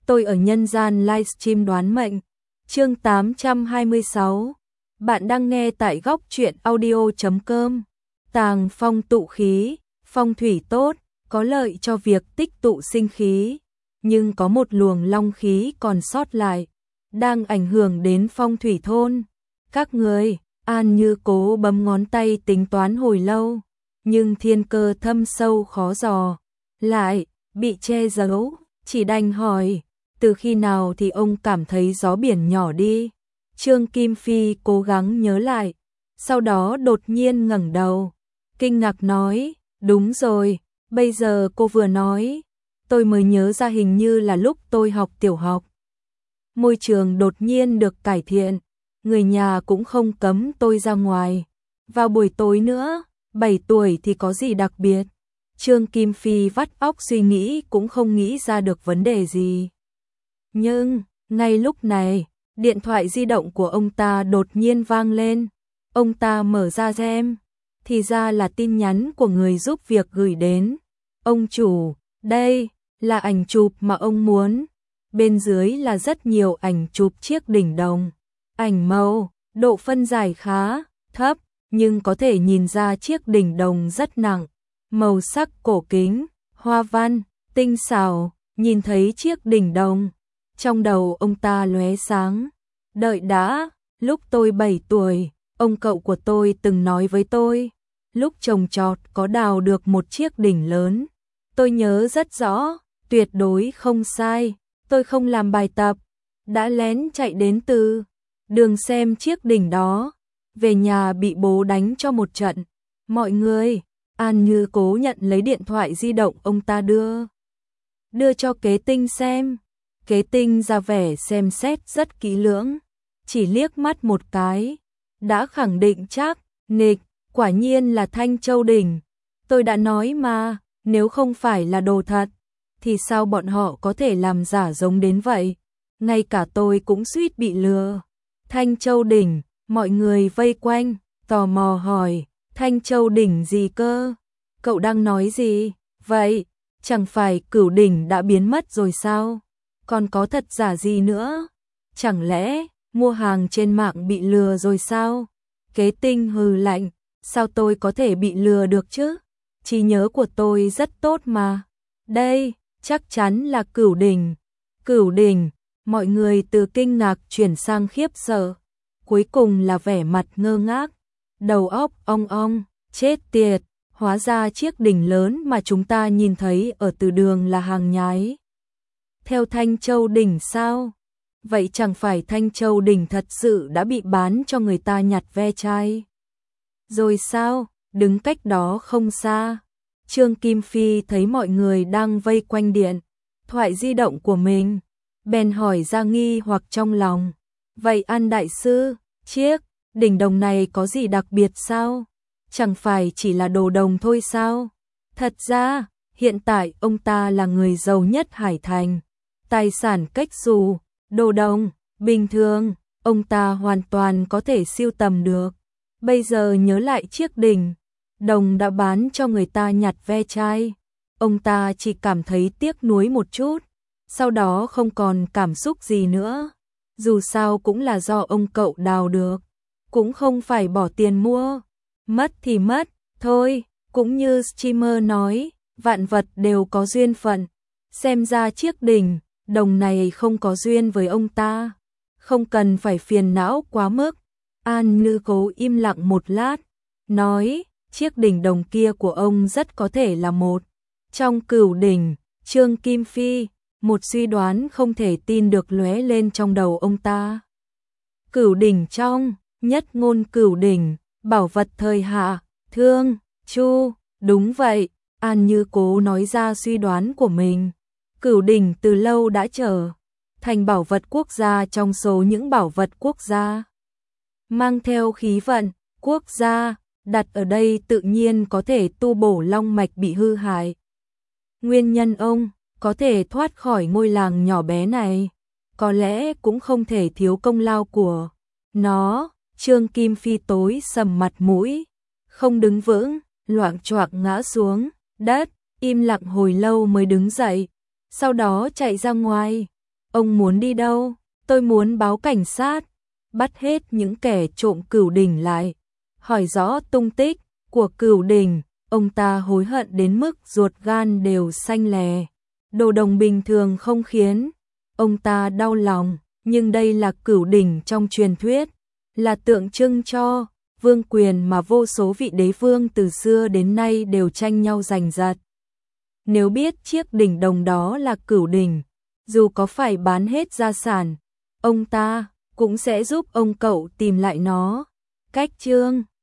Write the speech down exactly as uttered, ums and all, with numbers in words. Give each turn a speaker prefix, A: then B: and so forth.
A: tôi ở nhân gian livestream đoán mệnh. Chương tám trăm hai mươi sáu. Bạn đang nghe tại góc truyện audio chấm com. Tàng phong tụ khí, phong thủy tốt, có lợi cho việc tích tụ sinh khí, nhưng có một luồng long khí còn sót lại, đang ảnh hưởng đến phong thủy thôn. Các người, An Như cố bấm ngón tay tính toán hồi lâu, nhưng thiên cơ thâm sâu khó dò, lại bị che giấu, chỉ đành hỏi, từ khi nào thì ông cảm thấy gió biển nhỏ đi? Trương Kim Phi cố gắng nhớ lại, sau đó đột nhiên ngẩng đầu, kinh ngạc nói, đúng rồi, bây giờ cô vừa nói, tôi mới nhớ ra hình như là lúc tôi học tiểu học. Môi trường đột nhiên được cải thiện, người nhà cũng không cấm tôi ra ngoài. Vào buổi tối nữa, bảy tuổi thì có gì đặc biệt? Trương Kim Phi vắt óc suy nghĩ cũng không nghĩ ra được vấn đề gì. Nhưng, ngay lúc này, điện thoại di động của ông ta đột nhiên vang lên. Ông ta mở ra xem, thì ra là tin nhắn của người giúp việc gửi đến. Ông chủ, đây là ảnh chụp mà ông muốn. Bên dưới là rất nhiều ảnh chụp chiếc đỉnh đồng. Ảnh màu, độ phân giải khá thấp, nhưng có thể nhìn ra chiếc đỉnh đồng rất nặng. Màu sắc cổ kính, hoa văn, tinh xảo, nhìn thấy chiếc đỉnh đồng. Trong đầu ông ta lóe sáng. Đợi đã, lúc tôi bảy tuổi, ông cậu của tôi từng nói với tôi, lúc trồng trọt có đào được một chiếc đỉnh lớn. Tôi nhớ rất rõ, tuyệt đối không sai, tôi không làm bài tập, đã lén chạy đến từ đường xem chiếc đỉnh đó, về nhà bị bố đánh cho một trận. Mọi người, An Như cố nhận lấy điện thoại di động ông ta đưa. Đưa cho Kế Tinh xem. Kế Tinh ra vẻ xem xét rất kỹ lưỡng, chỉ liếc mắt một cái, đã khẳng định chắc, nịch, quả nhiên là Thanh Châu đỉnh. Tôi đã nói mà, nếu không phải là đồ thật, thì sao bọn họ có thể làm giả giống đến vậy? Ngay cả tôi cũng suýt bị lừa. Thanh Châu đỉnh, mọi người vây quanh, tò mò hỏi, Thanh Châu đỉnh gì cơ? Cậu đang nói gì? Vậy, chẳng phải Cửu đỉnh đã biến mất rồi sao? Còn có thật giả gì nữa? Chẳng lẽ mua hàng trên mạng bị lừa rồi sao? Kế Tinh hừ lạnh, sao tôi có thể bị lừa được chứ? Trí nhớ của tôi rất tốt mà. Đây, chắc chắn là Cửu đỉnh. Cửu đỉnh, mọi người từ kinh ngạc chuyển sang khiếp sợ, cuối cùng là vẻ mặt ngơ ngác, đầu óc ong ong, chết tiệt, hóa ra chiếc đỉnh lớn mà chúng ta nhìn thấy ở từ đường là hàng nhái. Theo Thanh Châu đỉnh sao? Vậy chẳng phải Thanh Châu đỉnh thật sự đã bị bán cho người ta nhặt ve chai? Rồi sao? Đứng cách đó không xa, Trương Kim Phi thấy mọi người đang vây quanh điện thoại di động của mình, bèn hỏi ra nghi hoặc trong lòng. Vậy An đại sư, chiếc đỉnh đồng này có gì đặc biệt sao? Chẳng phải chỉ là đồ đồng thôi sao? Thật ra, hiện tại ông ta là người giàu nhất Hải Thành. Tài sản cách xù, đồ đồng, bình thường, ông ta hoàn toàn có thể sưu tầm được. Bây giờ nhớ lại chiếc đỉnh đồng đã bán cho người ta nhặt ve chai, ông ta chỉ cảm thấy tiếc nuối một chút, sau đó không còn cảm xúc gì nữa. Dù sao cũng là do ông cậu đào được, cũng không phải bỏ tiền mua. Mất thì mất, thôi, cũng như streamer nói, vạn vật đều có duyên phận. Xem ra chiếc đỉnh đồng này không có duyên với ông ta, không cần phải phiền não quá mức. An Như cố im lặng một lát, nói, chiếc đỉnh đồng kia của ông rất có thể là một trong Cửu đỉnh. Trương Kim Phi, một suy đoán không thể tin được lóe lên trong đầu ông ta. Cửu đỉnh trong, nhất ngôn Cửu đỉnh, bảo vật thời hạ, Thương, Chu, đúng vậy, An Như cố nói ra suy đoán của mình. Cửu đỉnh từ lâu đã trở thành bảo vật quốc gia trong số những bảo vật quốc gia mang theo khí vận quốc gia, đặt ở đây tự nhiên có thể tu bổ long mạch bị hư hại. Nguyên nhân ông có thể thoát khỏi ngôi làng nhỏ bé này, có lẽ cũng không thể thiếu công lao của nó. Trương Kim Phi tối sầm mặt mũi, không đứng vững, loạng choạng ngã xuống đất, im lặng hồi lâu mới đứng dậy, sau đó chạy ra ngoài. Ông muốn đi đâu? Tôi muốn báo cảnh sát, bắt hết những kẻ trộm Cửu Đỉnh lại, hỏi rõ tung tích của Cửu Đỉnh. Ông ta hối hận đến mức ruột gan đều xanh lè. Đồ đồng bình thường không khiến ông ta đau lòng, nhưng đây là Cửu Đỉnh trong truyền thuyết, là tượng trưng cho vương quyền mà vô số vị đế vương từ xưa đến nay đều tranh nhau giành giật. Nếu biết chiếc đỉnh đồng đó là Cửu Đỉnh, dù có phải bán hết gia sản, ông ta cũng sẽ giúp ông cậu tìm lại nó. Cách chương